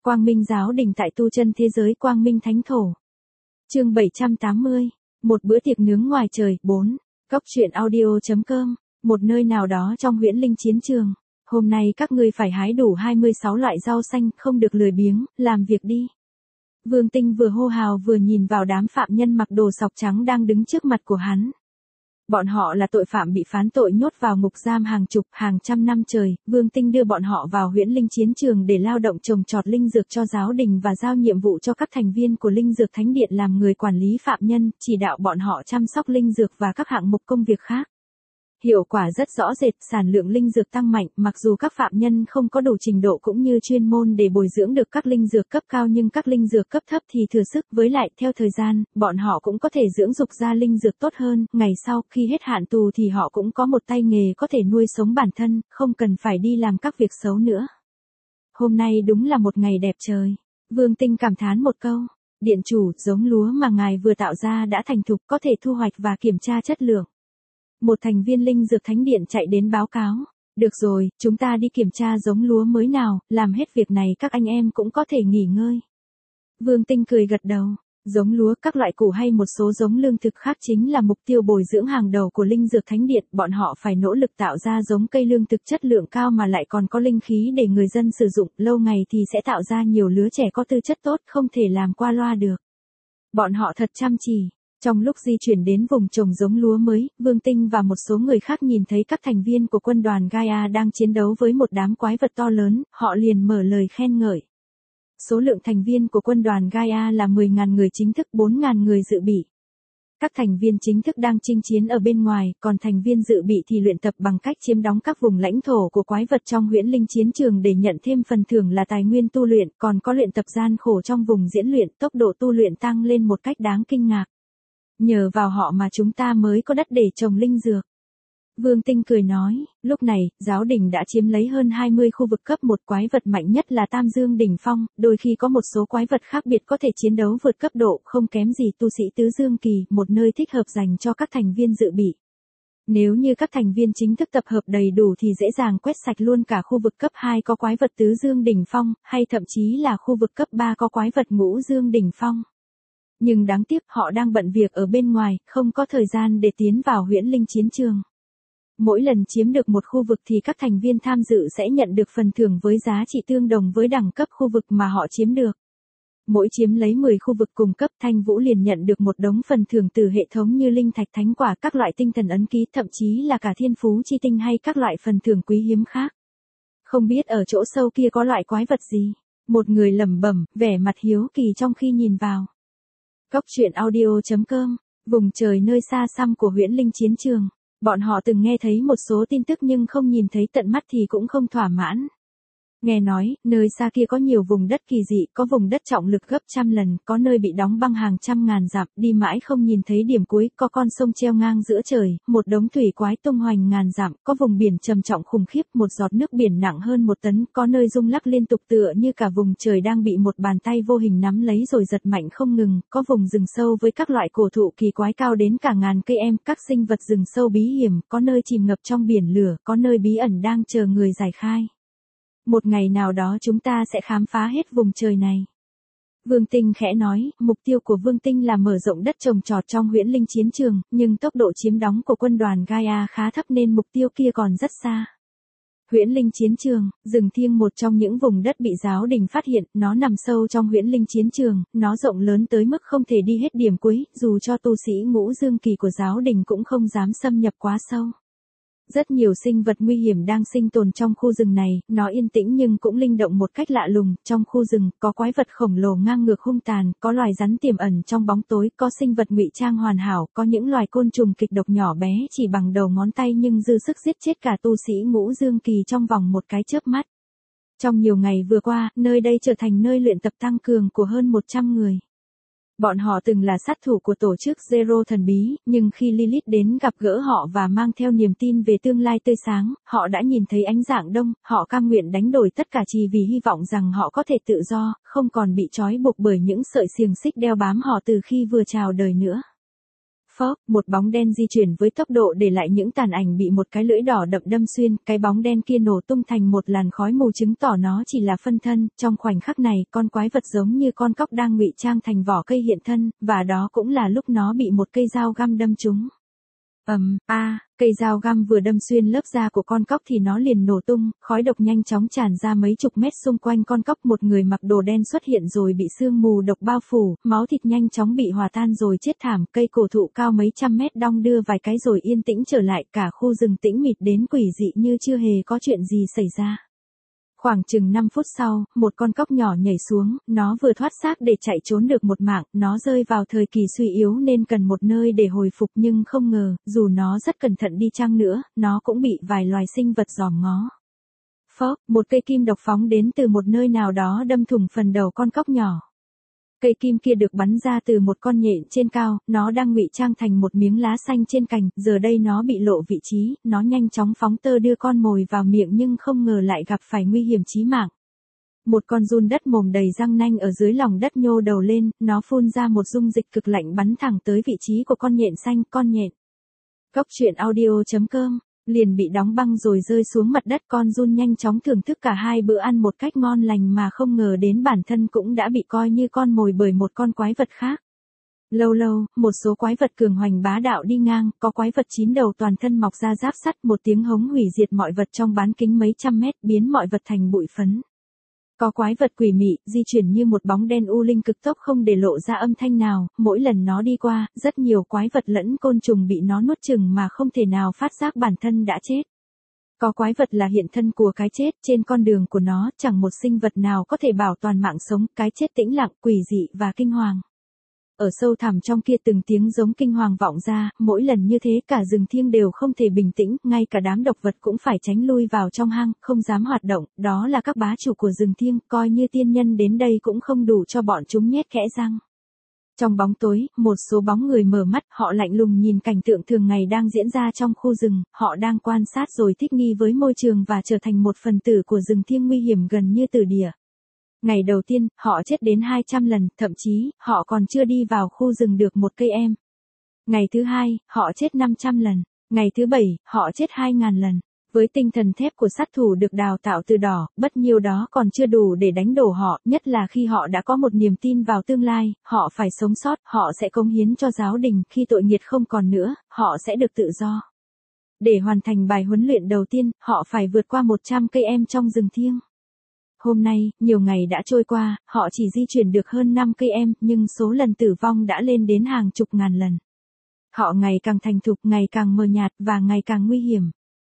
Quang Minh giáo đình tại tu chân thế giới Quang Minh Thánh Thổ. Chương 780. Một bữa tiệc nướng ngoài trời. 4. Cốc truyện audio.com. Một nơi nào đó trong huyễn linh chiến trường. Hôm nay các ngươi phải hái đủ 26 loại rau xanh, không được lười biếng, làm việc đi. Vương Tinh vừa hô hào vừa nhìn vào đám phạm nhân mặc đồ sọc trắng đang đứng trước mặt của hắn. Bọn họ là tội phạm bị phán tội nhốt vào ngục giam hàng chục, hàng trăm năm trời. Vương Tinh đưa bọn họ vào huyễn linh chiến trường để lao động trồng trọt linh dược cho giáo đình và giao nhiệm vụ cho các thành viên của linh dược thánh điện làm người quản lý phạm nhân, chỉ đạo bọn họ chăm sóc linh dược và các hạng mục công việc khác. Hiệu quả rất rõ rệt, sản lượng linh dược tăng mạnh, mặc dù các phạm nhân không có đủ trình độ cũng như chuyên môn để bồi dưỡng được các linh dược cấp cao nhưng các linh dược cấp thấp thì thừa sức, với lại theo thời gian, bọn họ cũng có thể dưỡng dục ra linh dược tốt hơn, ngày sau khi hết hạn tù thì họ cũng có một tay nghề có thể nuôi sống bản thân, không cần phải đi làm các việc xấu nữa. Hôm nay đúng là một ngày đẹp trời. Vương Tinh cảm thán một câu, điện chủ, giống lúa mà ngài vừa tạo ra đã thành thục, có thể thu hoạch và kiểm tra chất lượng. Một thành viên linh dược thánh điện chạy đến báo cáo. Được rồi, chúng ta đi kiểm tra giống lúa mới nào, làm hết việc này các anh em cũng có thể nghỉ ngơi. Vương Tinh cười gật đầu. Giống lúa, các loại củ hay một số giống lương thực khác chính là mục tiêu bồi dưỡng hàng đầu của linh dược thánh điện. Bọn họ phải nỗ lực tạo ra giống cây lương thực chất lượng cao mà lại còn có linh khí để người dân sử dụng. Lâu ngày thì sẽ tạo ra nhiều lứa trẻ có tư chất tốt, không thể làm qua loa được. Bọn họ thật chăm chỉ. Trong lúc di chuyển đến vùng trồng giống lúa mới, Vương Tinh và một số người khác nhìn thấy các thành viên của quân đoàn Gaia đang chiến đấu với một đám quái vật to lớn, họ liền mở lời khen ngợi. Số lượng thành viên của quân đoàn Gaia là 10.000 người chính thức, 4.000 người dự bị. Các thành viên chính thức đang chinh chiến ở bên ngoài, còn thành viên dự bị thì luyện tập bằng cách chiếm đóng các vùng lãnh thổ của quái vật trong huyễn linh chiến trường để nhận thêm phần thưởng là tài nguyên tu luyện, còn có luyện tập gian khổ trong vùng diễn luyện, tốc độ tu luyện tăng lên một cách đáng kinh ngạc. Nhờ vào họ mà chúng ta mới có đất để trồng linh dược. Vương Tinh cười nói, lúc này, giáo đình đã chiếm lấy hơn 20 khu vực cấp 1, quái vật mạnh nhất là Tam Dương đỉnh phong, đôi khi có một số quái vật khác biệt có thể chiến đấu vượt cấp độ, không kém gì tu sĩ tứ dương kỳ, một nơi thích hợp dành cho các thành viên dự bị. Nếu như các thành viên chính thức tập hợp đầy đủ thì dễ dàng quét sạch luôn cả khu vực cấp 2 có quái vật tứ dương đỉnh phong, hay thậm chí là khu vực cấp 3 có quái vật ngũ dương đỉnh phong. Nhưng đáng tiếc họ đang bận việc ở bên ngoài, không có thời gian để tiến vào huyễn linh chiến trường. Mỗi lần chiếm được một khu vực thì các thành viên tham dự sẽ nhận được phần thưởng với giá trị tương đồng với đẳng cấp khu vực mà họ chiếm được. Mỗi chiếm lấy 10 khu vực cùng cấp, Thanh Vũ liền nhận được một đống phần thưởng từ hệ thống như linh thạch, thánh quả, các loại tinh thần ấn ký, thậm chí là cả thiên phú chi tinh hay các loại phần thưởng quý hiếm khác. Không biết ở chỗ sâu kia có loại quái vật gì? Một người lẩm bẩm, vẻ mặt hiếu kỳ trong khi nhìn vào. Cốc truyện audio.com. Vùng trời nơi xa xăm của huyễn linh chiến trường. Bọn họ từng nghe thấy một số tin tức nhưng không nhìn thấy tận mắt thì cũng không thỏa mãn. Nghe nói, nơi xa kia có nhiều vùng đất kỳ dị, có vùng đất trọng lực gấp trăm lần, có nơi bị đóng băng hàng trăm ngàn dặm, đi mãi không nhìn thấy điểm cuối, có con sông treo ngang giữa trời, một đống thủy quái tung hoành ngàn dặm, có vùng biển trầm trọng khủng khiếp, một giọt nước biển nặng hơn 1 tấn, có nơi rung lắc liên tục tựa như cả vùng trời đang bị một bàn tay vô hình nắm lấy rồi giật mạnh không ngừng, có vùng rừng sâu với các loại cổ thụ kỳ quái cao đến cả ngàn cây em, các sinh vật rừng sâu bí hiểm, có nơi chìm ngập trong biển lửa, có nơi bí ẩn đang chờ người giải khai. Một ngày nào đó chúng ta sẽ khám phá hết vùng trời này. Vương Tinh khẽ nói, mục tiêu của Vương Tinh là mở rộng đất trồng trọt trong huyễn linh chiến trường, nhưng tốc độ chiếm đóng của quân đoàn Gaia khá thấp nên mục tiêu kia còn rất xa. Huyễn linh chiến trường, rừng thiêng, một trong những vùng đất bị giáo đình phát hiện, nó nằm sâu trong huyễn linh chiến trường, nó rộng lớn tới mức không thể đi hết điểm cuối, dù cho tu sĩ ngũ dương kỳ của giáo đình cũng không dám xâm nhập quá sâu. Rất nhiều sinh vật nguy hiểm đang sinh tồn trong khu rừng này, nó yên tĩnh nhưng cũng linh động một cách lạ lùng, trong khu rừng, có quái vật khổng lồ ngang ngược hung tàn, có loài rắn tiềm ẩn trong bóng tối, có sinh vật ngụy trang hoàn hảo, có những loài côn trùng kịch độc nhỏ bé chỉ bằng đầu ngón tay nhưng dư sức giết chết cả tu sĩ ngũ dương kỳ trong vòng một cái chớp mắt. Trong nhiều ngày vừa qua, nơi đây trở thành nơi luyện tập tăng cường của hơn 100 người. Bọn họ từng là sát thủ của tổ chức Zero thần bí, nhưng khi Lilith đến gặp gỡ họ và mang theo niềm tin về tương lai tươi sáng, họ đã nhìn thấy ánh dạng đông, họ cam nguyện đánh đổi tất cả chỉ vì hy vọng rằng họ có thể tự do, không còn bị trói buộc bởi những sợi xiềng xích đeo bám họ từ khi vừa chào đời nữa. Phốc, một bóng đen di chuyển với tốc độ để lại những tàn ảnh bị một cái lưỡi đỏ đậm đâm xuyên, cái bóng đen kia nổ tung thành một làn khói mù chứng tỏ nó chỉ là phân thân, trong khoảnh khắc này, con quái vật giống như con cóc đang ngụy trang thành vỏ cây hiện thân, và đó cũng là lúc nó bị một cây dao găm đâm trúng. Cây dao găm vừa đâm xuyên lớp da của con cóc thì nó liền nổ tung, khói độc nhanh chóng tràn ra mấy chục mét xung quanh con cóc, một người mặc đồ đen xuất hiện rồi bị sương mù độc bao phủ, máu thịt nhanh chóng bị hòa tan rồi chết thảm, cây cổ thụ cao mấy trăm mét đong đưa vài cái rồi yên tĩnh trở lại, cả khu rừng tĩnh mịt đến quỷ dị như chưa hề có chuyện gì xảy ra. Khoảng chừng 5 phút sau, một con cóc nhỏ nhảy xuống, nó vừa thoát xác để chạy trốn được một mạng, nó rơi vào thời kỳ suy yếu nên cần một nơi để hồi phục nhưng không ngờ, dù nó rất cẩn thận đi chăng nữa, nó cũng bị vài loài sinh vật giòm ngó. Phốc, một cây kim độc phóng đến từ một nơi nào đó đâm thủng phần đầu con cóc nhỏ. Cây kim kia được bắn ra từ một con nhện trên cao, nó đang ngụy trang thành một miếng lá xanh trên cành, giờ đây nó bị lộ vị trí, nó nhanh chóng phóng tơ đưa con mồi vào miệng nhưng không ngờ lại gặp phải nguy hiểm chí mạng. Một con giun đất mồm đầy răng nanh ở dưới lòng đất nhô đầu lên, nó phun ra một dung dịch cực lạnh bắn thẳng tới vị trí của con nhện xanh, con nhện. Cốc truyện audio.com liền bị đóng băng rồi rơi xuống mặt đất, con giun nhanh chóng thưởng thức cả hai bữa ăn một cách ngon lành mà không ngờ đến bản thân cũng đã bị coi như con mồi bởi một con quái vật khác. Lâu lâu, một số quái vật cường hoành bá đạo đi ngang, có quái vật 9 đầu toàn thân mọc ra giáp sắt, một tiếng hống hủy diệt mọi vật trong bán kính mấy trăm mét, biến mọi vật thành bụi phấn. Có quái vật quỷ mị, di chuyển như một bóng đen u linh cực tốc không để lộ ra âm thanh nào, mỗi lần nó đi qua, rất nhiều quái vật lẫn côn trùng bị nó nuốt chửng mà không thể nào phát giác bản thân đã chết. Có quái vật là hiện thân của cái chết, trên con đường của nó, chẳng một sinh vật nào có thể bảo toàn mạng sống, cái chết tĩnh lặng, quỷ dị và kinh hoàng. Ở sâu thẳm trong kia từng tiếng giống kinh hoàng vọng ra, mỗi lần như thế cả rừng thiêng đều không thể bình tĩnh, ngay cả đám độc vật cũng phải tránh lui vào trong hang, không dám hoạt động, đó là các bá chủ của rừng thiêng, coi như tiên nhân đến đây cũng không đủ cho bọn chúng nhét kẽ răng. Trong bóng tối, một số bóng người mở mắt, họ lạnh lùng nhìn cảnh tượng thường ngày đang diễn ra trong khu rừng, họ đang quan sát rồi thích nghi với môi trường và trở thành một phần tử của rừng thiêng nguy hiểm gần như tử địa. Ngày đầu tiên, họ chết đến 200 lần, thậm chí, họ còn chưa đi vào khu rừng được một cây em. Ngày thứ hai, họ chết 500 lần. Ngày thứ bảy, họ chết 2.000 lần. Với tinh thần thép của sát thủ được đào tạo từ đỏ, bất nhiêu đó còn chưa đủ để đánh đổ họ, nhất là khi họ đã có một niềm tin vào tương lai, họ phải sống sót, họ sẽ cống hiến cho giáo đình, khi tội nghiệt không còn nữa, họ sẽ được tự do. Để hoàn thành bài huấn luyện đầu tiên, họ phải vượt qua 100 cây em trong rừng thiêng. Hôm nay, nhiều ngày đã trôi qua, họ chỉ di chuyển được hơn 5 cây em, nhưng số lần tử vong đã lên đến hàng chục ngàn lần. Họ ngày càng thành thục, ngày càng mờ nhạt và ngày càng nguy hiểm.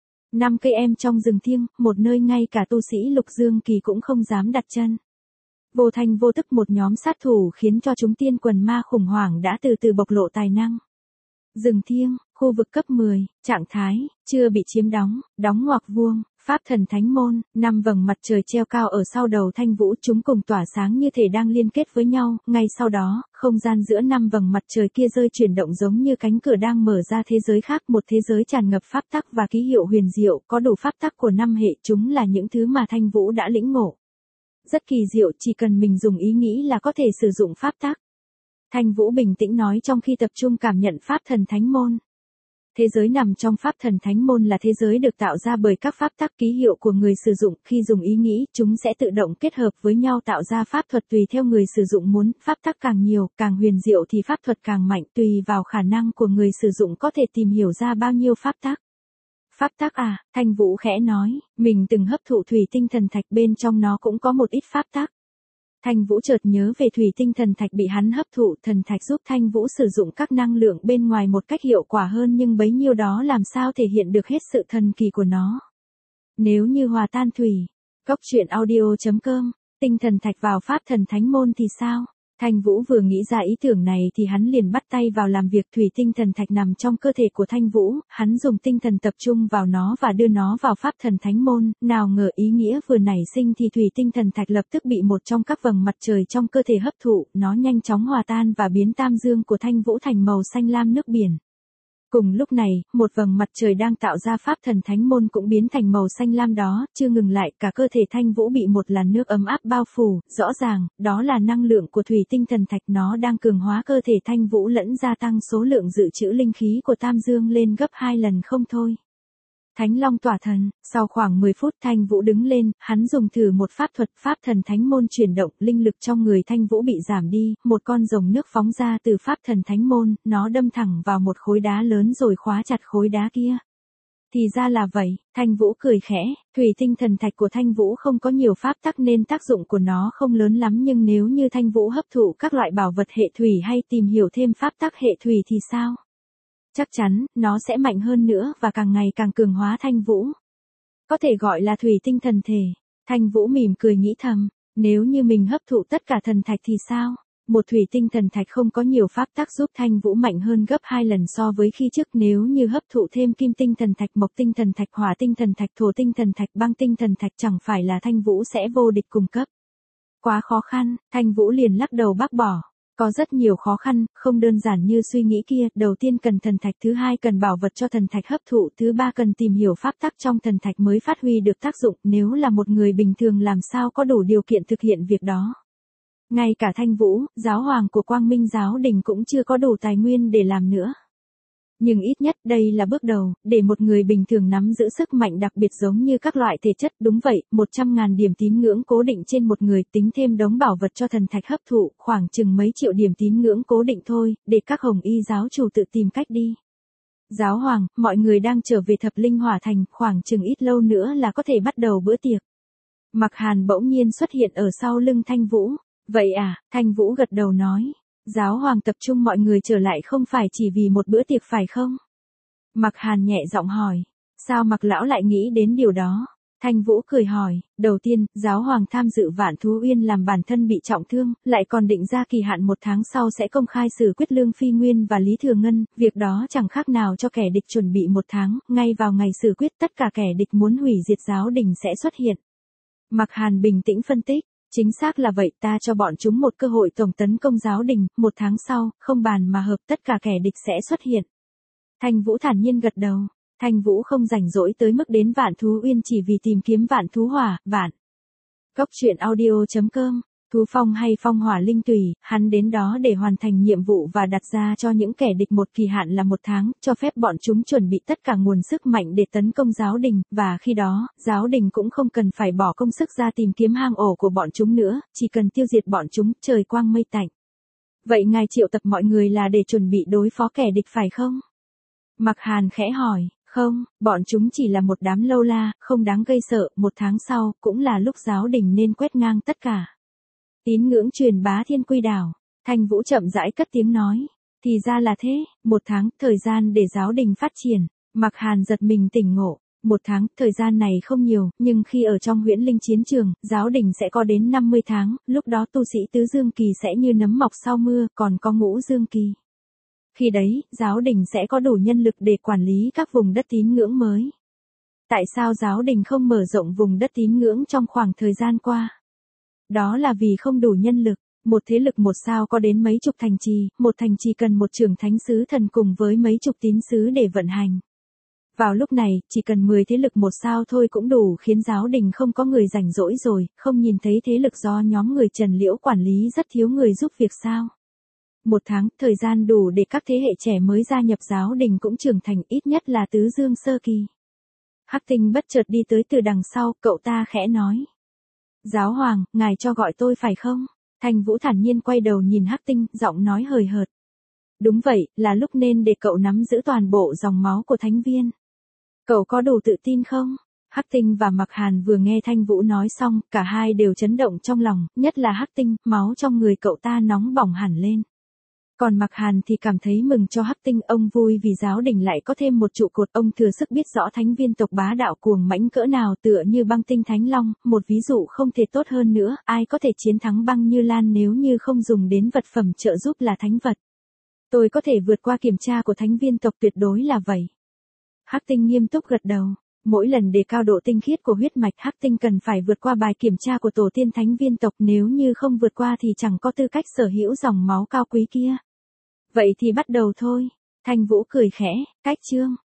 5 cây em trong rừng thiêng, một nơi ngay cả tu sĩ Lục Dương Kỳ cũng không dám đặt chân. Vô thanh vô tức một nhóm sát thủ khiến cho chúng tiên quần ma khủng hoảng đã từ từ bộc lộ tài năng. Rừng thiêng, khu vực cấp 10, trạng thái, chưa bị chiếm đóng, đóng ngoặc vuông, pháp thần thánh môn, 5 vầng mặt trời treo cao ở sau đầu Thanh Vũ, chúng cùng tỏa sáng như thể đang liên kết với nhau, ngay sau đó, không gian giữa 5 vầng mặt trời kia rơi chuyển động giống như cánh cửa đang mở ra thế giới khác, một thế giới tràn ngập pháp tắc và ký hiệu huyền diệu, có đủ pháp tắc của 5 hệ, chúng là những thứ mà Thanh Vũ đã lĩnh ngộ. Rất kỳ diệu, chỉ cần mình dùng ý nghĩ là có thể sử dụng pháp tắc. Thanh Vũ bình tĩnh nói trong khi tập trung cảm nhận pháp thần thánh môn. Thế giới nằm trong pháp thần thánh môn là thế giới được tạo ra bởi các pháp tắc ký hiệu của người sử dụng, khi dùng ý nghĩ, chúng sẽ tự động kết hợp với nhau tạo ra pháp thuật tùy theo người sử dụng muốn, pháp tắc càng nhiều, càng huyền diệu thì pháp thuật càng mạnh, tùy vào khả năng của người sử dụng có thể tìm hiểu ra bao nhiêu pháp tắc. Pháp tắc à, Thanh Vũ khẽ nói, mình từng hấp thụ thủy tinh thần thạch, bên trong nó cũng có một ít pháp tắc. Thanh Vũ chợt nhớ về thủy tinh thần thạch bị hắn hấp thụ, thần thạch giúp Thanh Vũ sử dụng các năng lượng bên ngoài một cách hiệu quả hơn, nhưng bấy nhiêu đó làm sao thể hiện được hết sự thần kỳ của nó. Nếu như hòa tan thủy, cốc truyện audio.com, tinh thần thạch vào pháp thần thánh môn thì sao? Thanh Vũ vừa nghĩ ra ý tưởng này thì hắn liền bắt tay vào làm việc. Thủy tinh thần thạch nằm trong cơ thể của Thanh Vũ, hắn dùng tinh thần tập trung vào nó và đưa nó vào pháp thần thánh môn, nào ngờ ý nghĩa vừa nảy sinh thì thủy tinh thần thạch lập tức bị một trong các vầng mặt trời trong cơ thể hấp thụ, nó nhanh chóng hòa tan và biến tam dương của Thanh Vũ thành màu xanh lam nước biển. Cùng lúc này, một vầng mặt trời đang tạo ra pháp thần thánh môn cũng biến thành màu xanh lam đó, chưa ngừng lại, cả cơ thể Thanh Vũ bị một làn nước ấm áp bao phủ, rõ ràng, đó là năng lượng của thủy tinh thần thạch, nó đang cường hóa cơ thể Thanh Vũ lẫn gia tăng số lượng dự trữ linh khí của Tam Dương lên gấp 2 lần không thôi. Thánh Long tỏa thần, sau khoảng 10 phút Thanh Vũ đứng lên, hắn dùng thử một pháp thuật pháp thần thánh môn chuyển động, linh lực trong người Thanh Vũ bị giảm đi, một con rồng nước phóng ra từ pháp thần thánh môn, nó đâm thẳng vào một khối đá lớn rồi khóa chặt khối đá kia. Thì ra là vậy, Thanh Vũ cười khẽ, thủy tinh thần thạch của Thanh Vũ không có nhiều pháp tắc nên tác dụng của nó không lớn lắm, nhưng nếu như Thanh Vũ hấp thụ các loại bảo vật hệ thủy hay tìm hiểu thêm pháp tắc hệ thủy thì sao? Chắc chắn, nó sẽ mạnh hơn nữa và càng ngày càng cường hóa Thanh Vũ. Có thể gọi là thủy tinh thần thể. Thanh Vũ mỉm cười nghĩ thầm, nếu như mình hấp thụ tất cả thần thạch thì sao? Một thủy tinh thần thạch không có nhiều pháp tắc giúp Thanh Vũ mạnh hơn gấp 2 lần so với khi trước, nếu như hấp thụ thêm kim tinh thần thạch, mộc tinh thần thạch, hỏa tinh thần thạch, thổ tinh thần thạch, băng tinh thần thạch, chẳng phải là Thanh Vũ sẽ vô địch cùng cấp. Quá khó khăn, Thanh Vũ liền lắc đầu bác bỏ. Có rất nhiều khó khăn, không đơn giản như suy nghĩ kia, đầu tiên cần thần thạch, thứ hai cần bảo vật cho thần thạch hấp thụ, thứ ba cần tìm hiểu pháp tắc trong thần thạch mới phát huy được tác dụng, nếu là một người bình thường làm sao có đủ điều kiện thực hiện việc đó. Ngay cả Thanh Vũ, giáo hoàng của Quang Minh giáo đình cũng chưa có đủ tài nguyên để làm nữa. Nhưng ít nhất đây là bước đầu, để một người bình thường nắm giữ sức mạnh đặc biệt giống như các loại thể chất, đúng vậy, 100.000 điểm tín ngưỡng cố định trên một người, tính thêm đống bảo vật cho thần thạch hấp thụ, khoảng chừng mấy triệu điểm tín ngưỡng cố định thôi, để các hồng y giáo chủ tự tìm cách đi. Giáo hoàng, mọi người đang trở về Thập Linh Hỏa Thành, khoảng chừng ít lâu nữa là có thể bắt đầu bữa tiệc. Mặc Hàn bỗng nhiên xuất hiện ở sau lưng Thanh Vũ. Vậy à, Thanh Vũ gật đầu nói. Giáo hoàng tập trung mọi người trở lại không phải chỉ vì một bữa tiệc phải không? Mặc Hàn nhẹ giọng hỏi. Sao Mặc lão lại nghĩ đến điều đó? Thanh Vũ cười hỏi. Đầu tiên, giáo hoàng tham dự Vạn Thú Uyên làm bản thân bị trọng thương, lại còn định ra kỳ hạn 1 tháng sau sẽ công khai xử quyết Lương Phi Nguyên và Lý Thừa Ngân, việc đó chẳng khác nào cho kẻ địch chuẩn bị 1 tháng, ngay vào ngày xử quyết tất cả kẻ địch muốn hủy diệt giáo đình sẽ xuất hiện. Mặc Hàn bình tĩnh phân tích. Chính xác là vậy, ta cho bọn chúng một cơ hội tổng tấn công giáo đình, 1 tháng sau, không bàn mà hợp tất cả kẻ địch sẽ xuất hiện. Thanh Vũ thản nhiên gật đầu. Thanh Vũ không rảnh rỗi tới mức đến Vạn Thú Uyên chỉ vì tìm kiếm Vạn Thú Hỏa, Vạn. Góc truyện audio.com, Thú Phong hay Phong Hỏa Linh tùy, hắn đến đó để hoàn thành nhiệm vụ và đặt ra cho những kẻ địch một kỳ hạn là 1 tháng, cho phép bọn chúng chuẩn bị tất cả nguồn sức mạnh để tấn công giáo đình, và khi đó, giáo đình cũng không cần phải bỏ công sức ra tìm kiếm hang ổ của bọn chúng nữa, chỉ cần tiêu diệt bọn chúng, trời quang mây tạnh. Vậy ngài triệu tập mọi người là để chuẩn bị đối phó kẻ địch phải không? Mặc Hàn khẽ hỏi. Không, bọn chúng chỉ là một đám lâu la, không đáng gây sợ, 1 tháng sau, cũng là lúc giáo đình nên quét ngang tất cả. Tín ngưỡng truyền bá Thiên Quy Đảo. Thanh Vũ chậm rãi cất tiếng nói. Thì ra là thế, 1 tháng, thời gian để giáo đình phát triển. Mặc Hàn giật mình tỉnh ngộ. 1 tháng, thời gian này không nhiều, nhưng khi ở trong Huyễn Linh chiến trường, giáo đình sẽ có đến 50 tháng, lúc đó tu sĩ tứ dương kỳ sẽ như nấm mọc sau mưa, còn có ngũ dương kỳ. Khi đấy, giáo đình sẽ có đủ nhân lực để quản lý các vùng đất tín ngưỡng mới. Tại sao giáo đình không mở rộng vùng đất tín ngưỡng trong khoảng thời gian qua? Đó là vì không đủ nhân lực. Một thế lực 1 sao có đến mấy chục thành trì, một thành trì cần một trưởng thánh sứ thần cùng với mấy chục tín sứ để vận hành. Vào lúc này, chỉ cần 10 thế lực 1 sao thôi cũng đủ khiến giáo đình không có người rảnh rỗi rồi, không nhìn thấy thế lực do nhóm người Trần Liễu quản lý rất thiếu người giúp việc sao? 1 tháng, thời gian đủ để các thế hệ trẻ mới gia nhập giáo đình cũng trưởng thành, ít nhất là tứ dương sơ kỳ. Hắc Tinh bất chợt đi tới từ đằng sau, cậu ta khẽ nói. Giáo hoàng, ngài cho gọi tôi phải không? Thanh Vũ thản nhiên quay đầu nhìn Hắc Tinh, giọng nói hời hợt. Đúng vậy, là lúc nên để cậu nắm giữ toàn bộ dòng máu của thánh viên. Cậu có đủ tự tin không? Hắc Tinh và Mặc Hàn vừa nghe Thanh Vũ nói xong, cả hai đều chấn động trong lòng, nhất là Hắc Tinh, máu trong người cậu ta nóng bỏng hẳn lên. Còn Mặc Hàn thì cảm thấy mừng cho Hắc Tinh, ông vui vì giáo đình lại có thêm một trụ cột, ông thừa sức biết rõ thánh viên tộc bá đạo cuồng mãnh cỡ nào, tựa như Băng Tinh Thánh Long, một ví dụ không thể tốt hơn nữa, ai có thể chiến thắng Băng Như Lan nếu như không dùng đến vật phẩm trợ giúp là thánh vật. Tôi có thể vượt qua kiểm tra của thánh viên tộc, tuyệt đối là vậy. Hắc Tinh nghiêm túc gật đầu. Mỗi lần đề cao độ tinh khiết của huyết mạch, Hắc Tinh cần phải vượt qua bài kiểm tra của tổ tiên thánh viên tộc, nếu như không vượt qua thì chẳng có tư cách sở hữu dòng máu cao quý kia. Vậy thì bắt đầu thôi. Thanh Vũ cười khẽ, cách chương.